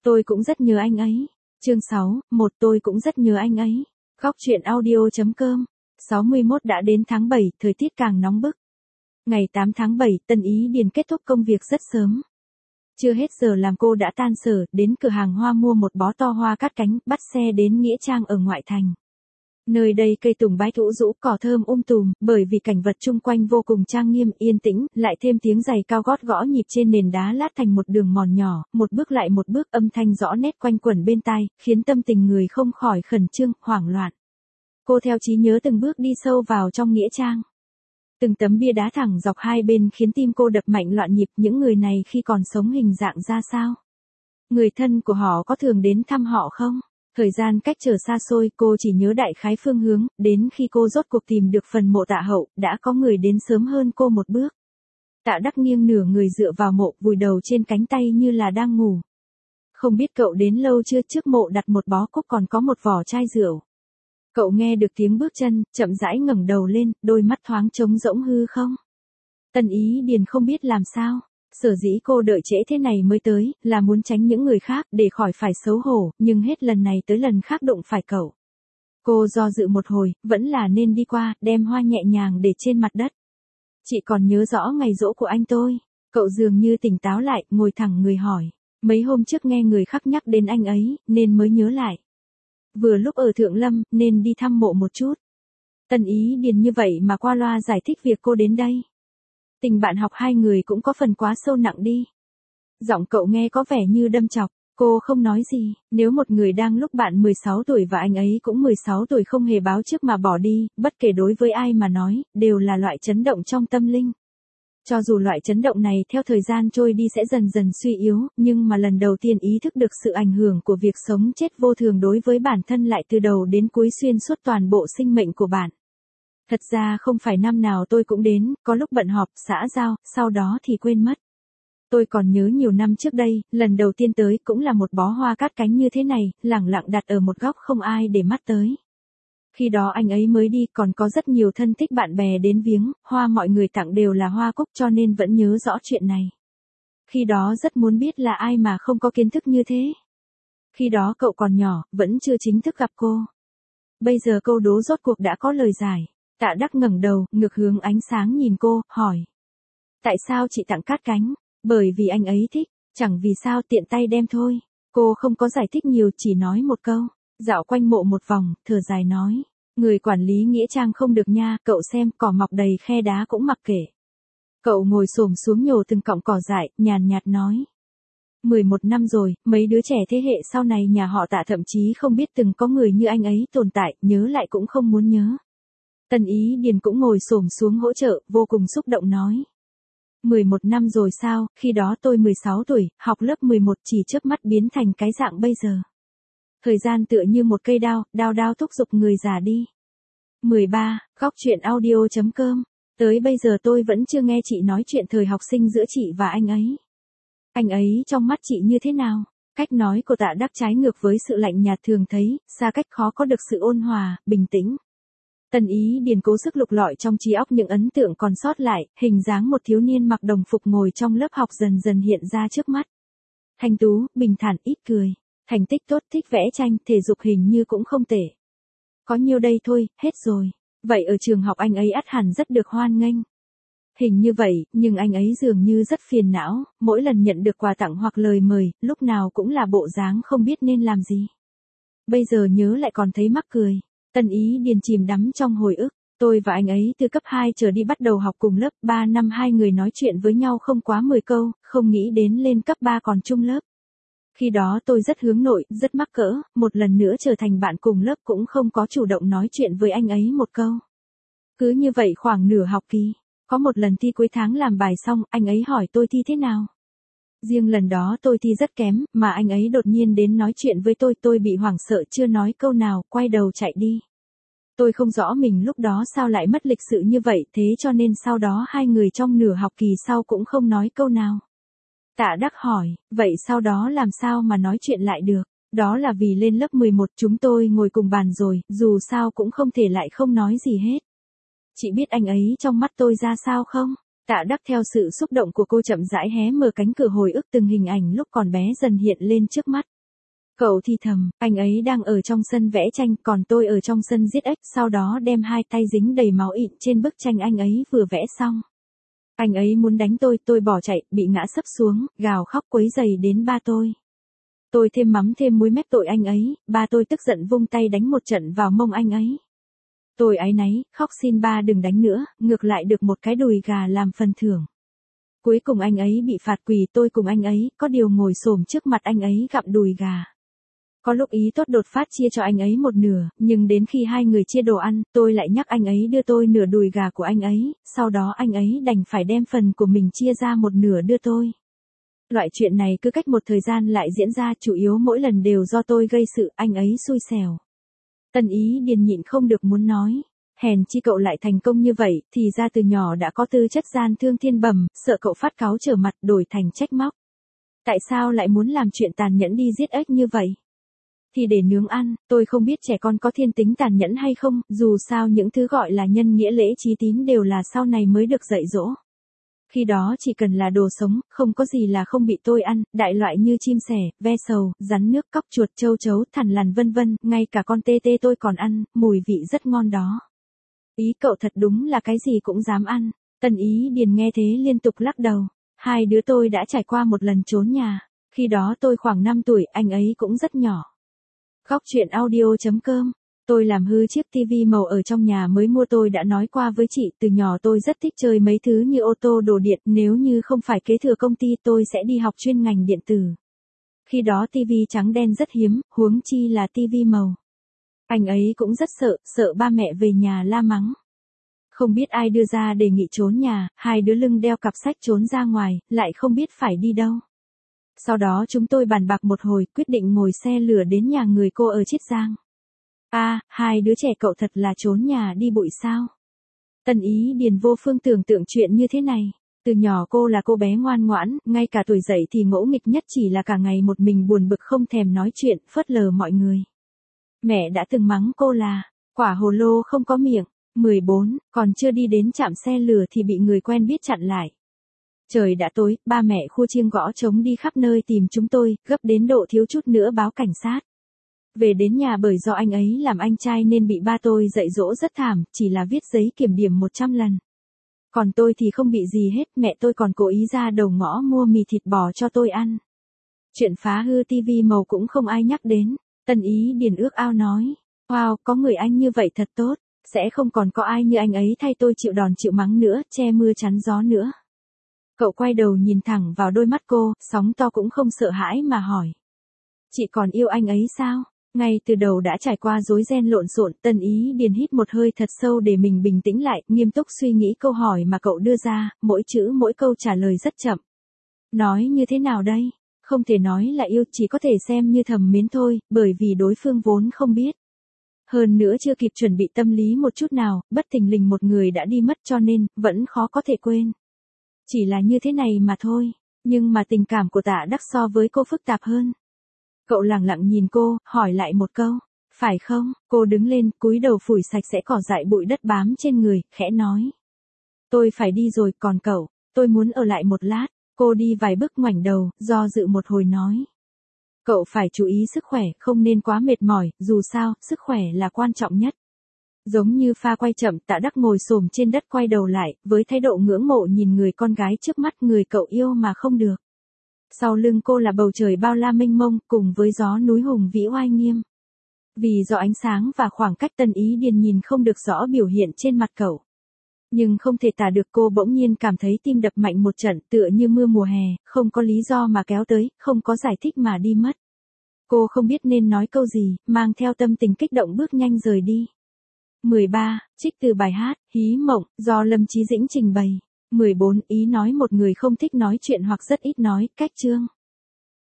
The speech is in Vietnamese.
Tôi cũng rất nhớ anh ấy. Chương 6, tôi cũng rất nhớ anh ấy. Góc truyện audio.com. 61 đã đến tháng 7, thời tiết càng nóng bức. Ngày 8 tháng 7, Tân Ý Điền kết thúc công việc rất sớm. Chưa hết giờ làm cô đã tan sở, đến cửa hàng hoa mua một bó to hoa cát cánh, bắt xe đến Nghĩa Trang ở ngoại thành. Nơi đây cây tùng bái thụ rũ, cỏ thơm tùm, bởi vì cảnh vật chung quanh vô cùng trang nghiêm, yên tĩnh, lại thêm tiếng giày cao gót gõ nhịp trên nền đá lát thành một đường mòn nhỏ, một bước lại một bước, âm thanh rõ nét quanh quẩn bên tai, khiến tâm tình người không khỏi khẩn trương, hoảng loạn. Cô theo trí nhớ từng bước đi sâu vào trong Nghĩa Trang. Từng tấm bia đá thẳng dọc hai bên khiến tim cô đập mạnh loạn nhịp, những người này khi còn sống hình dạng ra sao? Người thân của họ có thường đến thăm họ không? Thời gian cách trở xa xôi, cô chỉ nhớ đại khái phương hướng, đến khi cô rốt cuộc tìm được phần mộ Tạ Hậu, đã có người đến sớm hơn cô một bước. Tạ Đắc nghiêng nửa người dựa vào mộ, vùi đầu trên cánh tay như là đang ngủ. Không biết cậu đến lâu chưa, trước mộ đặt một bó cúc còn có một vỏ chai rượu. Cậu nghe được tiếng bước chân, chậm rãi ngẩng đầu lên, đôi mắt thoáng trống rỗng hư không. Tân Ý Điền không biết làm sao. Sở dĩ cô đợi trễ thế này mới tới, là muốn tránh những người khác, để khỏi phải xấu hổ, nhưng hết lần này tới lần khác đụng phải cậu. Cô do dự một hồi, vẫn là nên đi qua, đem hoa nhẹ nhàng để trên mặt đất. Chị còn nhớ rõ ngày giỗ của anh tôi. Cậu dường như tỉnh táo lại, ngồi thẳng người hỏi. Mấy hôm trước nghe người khác nhắc đến anh ấy, nên mới nhớ lại. Vừa lúc ở Thượng Lâm, nên đi thăm mộ một chút. Tân Ý Điền như vậy mà qua loa giải thích việc cô đến đây. Tình bạn học hai người cũng có phần quá sâu nặng đi. Giọng cậu nghe có vẻ như đâm chọc, cô không nói gì, nếu một người đang lúc bạn 16 tuổi và anh ấy cũng 16 tuổi không hề báo trước mà bỏ đi, bất kể đối với ai mà nói, đều là loại chấn động trong tâm linh. Cho dù loại chấn động này theo thời gian trôi đi sẽ dần dần suy yếu, nhưng mà lần đầu tiên ý thức được sự ảnh hưởng của việc sống chết vô thường đối với bản thân lại từ đầu đến cuối xuyên suốt toàn bộ sinh mệnh của bạn. Thật ra không phải năm nào tôi cũng đến, có lúc bận họp, xã giao, sau đó thì quên mất. Tôi còn nhớ nhiều năm trước đây, lần đầu tiên tới cũng là một bó hoa cát cánh như thế này, lẳng lặng đặt ở một góc không ai để mắt tới. Khi đó anh ấy mới đi, còn có rất nhiều thân thích bạn bè đến viếng, hoa mọi người tặng đều là hoa cúc cho nên vẫn nhớ rõ chuyện này. Khi đó rất muốn biết là ai mà không có kiến thức như thế. Khi đó cậu còn nhỏ, vẫn chưa chính thức gặp cô. Bây giờ câu đố rốt cuộc đã có lời giải. Tạ Đắc ngẩng đầu, ngược hướng ánh sáng nhìn cô, hỏi. Tại sao chị tặng cát cánh? Bởi vì anh ấy thích, chẳng vì sao, tiện tay đem thôi. Cô không có giải thích nhiều, chỉ nói một câu. Dạo quanh mộ một vòng, thở dài nói. Người quản lý Nghĩa Trang không được nha, cậu xem, cỏ mọc đầy khe đá cũng mặc kệ. Cậu ngồi xổm xuống nhổ từng cọng cỏ dại, nhàn nhạt nói. 11 năm rồi, mấy đứa trẻ thế hệ sau này nhà họ Tạ thậm chí không biết từng có người như anh ấy tồn tại, nhớ lại cũng không muốn nhớ. Tân Ý Điền cũng ngồi xổm xuống hỗ trợ, vô cùng xúc động nói. 11 năm rồi sao, khi đó tôi 16 tuổi, học lớp 11 chỉ chớp mắt biến thành cái dạng bây giờ. Thời gian tựa như một cây đao, đao thúc giục người già đi. 13, góc truyện audio.com. Tới bây giờ tôi vẫn chưa nghe chị nói chuyện thời học sinh giữa chị và anh ấy. Anh ấy trong mắt chị như thế nào? Cách nói của Tạ Đắc trái ngược với sự lạnh nhạt thường thấy, xa cách khó có được sự ôn hòa, bình tĩnh. Tân Ý Điền cố sức lục lọi trong trí óc những ấn tượng còn sót lại, hình dáng một thiếu niên mặc đồng phục ngồi trong lớp học dần dần hiện ra trước mắt. Thanh tú, bình thản, ít cười. Thành tích tốt, thích vẽ tranh, thể dục hình như cũng không tệ. Có nhiêu đây thôi, hết rồi. Vậy ở trường học anh ấy ắt hẳn rất được hoan nghênh. Hình như vậy, nhưng anh ấy dường như rất phiền não, mỗi lần nhận được quà tặng hoặc lời mời, lúc nào cũng là bộ dáng không biết nên làm gì. Bây giờ nhớ lại còn thấy mắc cười. Tân Ý Điền chìm đắm trong hồi ức. Tôi và anh ấy từ cấp 2 trở đi bắt đầu học cùng lớp, 3 năm hai người nói chuyện với nhau không quá 10 câu, không nghĩ đến lên cấp 3 còn chung lớp. Khi đó tôi rất hướng nội, rất mắc cỡ, một lần nữa trở thành bạn cùng lớp cũng không có chủ động nói chuyện với anh ấy một câu. Cứ như vậy khoảng nửa học kỳ, có một lần thi cuối tháng làm bài xong, anh ấy hỏi tôi thi thế nào. Riêng lần đó tôi thi rất kém, mà anh ấy đột nhiên đến nói chuyện với tôi bị hoảng sợ chưa nói câu nào, quay đầu chạy đi. Tôi không rõ mình lúc đó sao lại mất lịch sự như vậy, thế cho nên sau đó hai người trong nửa học kỳ sau cũng không nói câu nào. Tạ Đắc hỏi, vậy sau đó làm sao mà nói chuyện lại được? Đó là vì lên lớp 11 chúng tôi ngồi cùng bàn rồi, dù sao cũng không thể lại không nói gì hết. Chị biết anh ấy trong mắt tôi ra sao không? Tạ Đắc theo sự xúc động của cô chậm rãi hé mở cánh cửa hồi ức từng hình ảnh lúc còn bé dần hiện lên trước mắt. Cậu thì thầm, anh ấy đang ở trong sân vẽ tranh, còn tôi ở trong sân giết ếch, sau đó đem hai tay dính đầy máu ịn trên bức tranh anh ấy vừa vẽ xong. Anh ấy muốn đánh tôi bỏ chạy, bị ngã sấp xuống, gào khóc quấy rầy đến ba tôi. Tôi thêm mắm thêm muối mép tội anh ấy, ba tôi tức giận vung tay đánh một trận vào mông anh ấy. Tôi áy náy, khóc xin ba đừng đánh nữa, ngược lại được một cái đùi gà làm phần thưởng. Cuối cùng anh ấy bị phạt quỳ, tôi cùng anh ấy, có điều ngồi xổm trước mặt anh ấy gặm đùi gà. Có lúc ý tốt đột phát chia cho anh ấy một nửa, nhưng đến khi hai người chia đồ ăn, tôi lại nhắc anh ấy đưa tôi nửa đùi gà của anh ấy, sau đó anh ấy đành phải đem phần của mình chia ra một nửa đưa tôi. Loại chuyện này cứ cách một thời gian lại diễn ra, chủ yếu mỗi lần đều do tôi gây sự, anh ấy xui xẻo. Tân Ý Điền nhịn không được muốn nói. Hèn chi cậu lại thành công như vậy, thì ra từ nhỏ đã có tư chất gian thương thiên bẩm, sợ cậu phát cáu trở mặt đổi thành trách móc. Tại sao lại muốn làm chuyện tàn nhẫn đi giết ếch như vậy? Thì để nướng ăn, tôi không biết trẻ con có thiên tính tàn nhẫn hay không, dù sao những thứ gọi là nhân nghĩa lễ trí tín đều là sau này mới được dạy dỗ. Khi đó chỉ cần là đồ sống, không có gì là không bị tôi ăn, đại loại như chim sẻ, ve sầu, rắn nước, cóc chuột, châu chấu, thằn lằn vân vân, ngay cả con tê tê tôi còn ăn, mùi vị rất ngon đó. Ý cậu thật đúng là cái gì cũng dám ăn. Tân Ý Điền nghe thế liên tục lắc đầu. Hai đứa tôi đã trải qua một lần trốn nhà. Khi đó tôi khoảng 5 tuổi, anh ấy cũng rất nhỏ. Góc truyện audio.com. Tôi làm hư chiếc tivi màu ở trong nhà mới mua, tôi đã nói qua với chị, từ nhỏ tôi rất thích chơi mấy thứ như ô tô, đồ điện, nếu như không phải kế thừa công ty tôi sẽ đi học chuyên ngành điện tử. Khi đó tivi trắng đen rất hiếm, huống chi là tivi màu. Anh ấy cũng rất sợ ba mẹ về nhà la mắng. Không biết ai đưa ra đề nghị trốn nhà, hai đứa lưng đeo cặp sách trốn ra ngoài, lại không biết phải đi đâu. Sau đó chúng tôi bàn bạc một hồi, quyết định ngồi xe lửa đến nhà người cô ở Chiết Giang. Hai đứa trẻ cậu thật là trốn nhà đi bụi sao? Tân Ý Điền vô phương tưởng tượng chuyện như thế này. Từ nhỏ cô là cô bé ngoan ngoãn, ngay cả tuổi dậy thì ngỗ nghịch nhất, chỉ là cả ngày một mình buồn bực không thèm nói chuyện, phớt lờ mọi người. Mẹ đã từng mắng cô là quả hồ lô không có miệng. 14, còn chưa đi đến trạm xe lửa thì bị người quen biết chặn lại. Trời đã tối, ba mẹ khua chiêng gõ trống đi khắp nơi tìm chúng tôi, gấp đến độ thiếu chút nữa báo cảnh sát. Về đến nhà bởi do anh ấy làm anh trai nên bị ba tôi dạy dỗ rất thảm, chỉ là viết giấy kiểm điểm 100 lần. Còn tôi thì không bị gì hết, mẹ tôi còn cố ý ra đầu ngõ mua mì thịt bò cho tôi ăn. Chuyện phá hư tivi màu cũng không ai nhắc đến. Tân Ý Điền ước ao nói, wow, có người anh như vậy thật tốt, sẽ không còn có ai như anh ấy thay tôi chịu đòn chịu mắng nữa, che mưa chắn gió nữa. Cậu quay đầu nhìn thẳng vào đôi mắt cô, sóng to cũng không sợ hãi mà hỏi. Chị còn yêu anh ấy sao? Ngay từ đầu đã trải qua rối ren lộn xộn, Tân Ý Điền hít một hơi thật sâu để mình bình tĩnh lại, nghiêm túc suy nghĩ câu hỏi mà cậu đưa ra, mỗi chữ mỗi câu trả lời rất chậm. Nói như thế nào đây? Không thể nói là yêu, chỉ có thể xem như thầm mến thôi, bởi vì đối phương vốn không biết. Hơn nữa chưa kịp chuẩn bị tâm lý một chút nào, bất thình lình một người đã đi mất cho nên, vẫn khó có thể quên. Chỉ là như thế này mà thôi, nhưng mà tình cảm của Tạ Đắc so với cô phức tạp hơn. Cậu lặng lặng nhìn cô, hỏi lại một câu, phải không? Cô đứng lên, cúi đầu phủi sạch sẽ cỏ dại bụi đất bám trên người, khẽ nói. Tôi phải đi rồi, còn cậu, tôi muốn ở lại một lát. Cô đi vài bước ngoảnh đầu, do dự một hồi nói. Cậu phải chú ý sức khỏe, không nên quá mệt mỏi, dù sao, sức khỏe là quan trọng nhất. Giống như pha quay chậm, Tạ Đắc ngồi xổm trên đất quay đầu lại, với thái độ ngưỡng mộ nhìn người con gái trước mắt, người cậu yêu mà không được. Sau lưng cô là bầu trời bao la mênh mông, cùng với gió núi hùng vĩ oai nghiêm. Vì do ánh sáng và khoảng cách, Tân Ý Điền nhìn không được rõ biểu hiện trên mặt cậu. Nhưng không thể tả được, cô bỗng nhiên cảm thấy tim đập mạnh một trận, tựa như mưa mùa hè, không có lý do mà kéo tới, không có giải thích mà đi mất. Cô không biết nên nói câu gì, mang theo tâm tình kích động bước nhanh rời đi. 13. Trích từ bài hát, Hí Mộng, do Lâm Chí Dĩnh trình bày. 14. Ý nói một người không thích nói chuyện hoặc rất ít nói, cách chương.